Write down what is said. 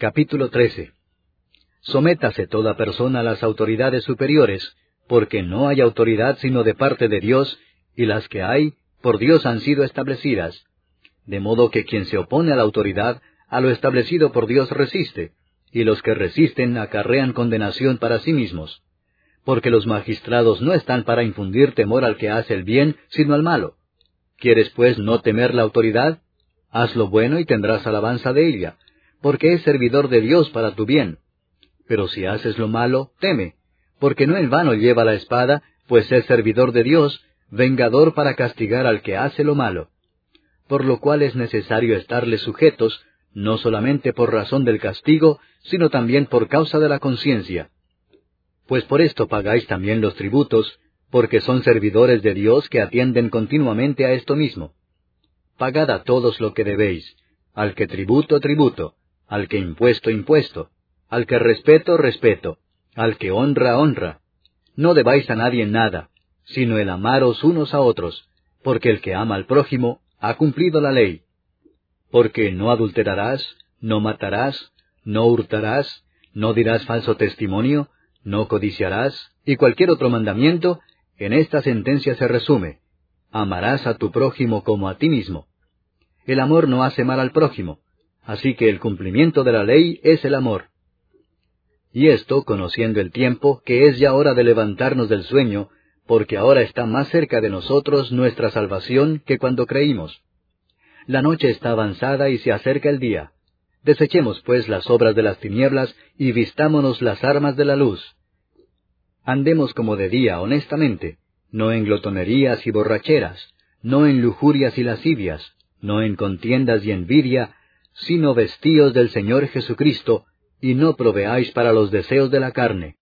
Capítulo 13. Sométase toda persona a las autoridades superiores, porque no hay autoridad sino de parte de Dios, y las que hay, por Dios han sido establecidas. De modo que quien se opone a la autoridad, a lo establecido por Dios resiste, y los que resisten acarrean condenación para sí mismos. Porque los magistrados no están para infundir temor al que hace el bien, sino al malo. ¿Quieres pues no temer la autoridad? Haz lo bueno y tendrás alabanza de ella, porque es servidor de Dios para tu bien. Pero si haces lo malo, teme, porque no en vano lleva la espada, pues es servidor de Dios, vengador para castigar al que hace lo malo. Por lo cual es necesario estarles sujetos, no solamente por razón del castigo, sino también por causa de la conciencia. Pues por esto pagáis también los tributos, porque son servidores de Dios que atienden continuamente a esto mismo. Pagad a todos lo que debéis, al que tributo, tributo, al que impuesto, impuesto, al que respeto, respeto, al que honra, honra. No debáis a nadie nada, sino el amaros unos a otros, porque el que ama al prójimo ha cumplido la ley. Porque no adulterarás, no matarás, no hurtarás, no dirás falso testimonio, no codiciarás, y cualquier otro mandamiento, en esta sentencia se resume: amarás a tu prójimo como a ti mismo. El amor no hace mal al prójimo, así que el cumplimiento de la ley es el amor. Y esto, conociendo el tiempo, que es ya hora de levantarnos del sueño, porque ahora está más cerca de nosotros nuestra salvación que cuando creímos. La noche está avanzada y se acerca el día. Desechemos pues las obras de las tinieblas y vistámonos las armas de la luz. Andemos como de día honestamente, no en glotonerías y borracheras, no en lujurias y lascivias, no en contiendas y envidia, sino vestíos del Señor Jesucristo, y no proveáis para los deseos de la carne.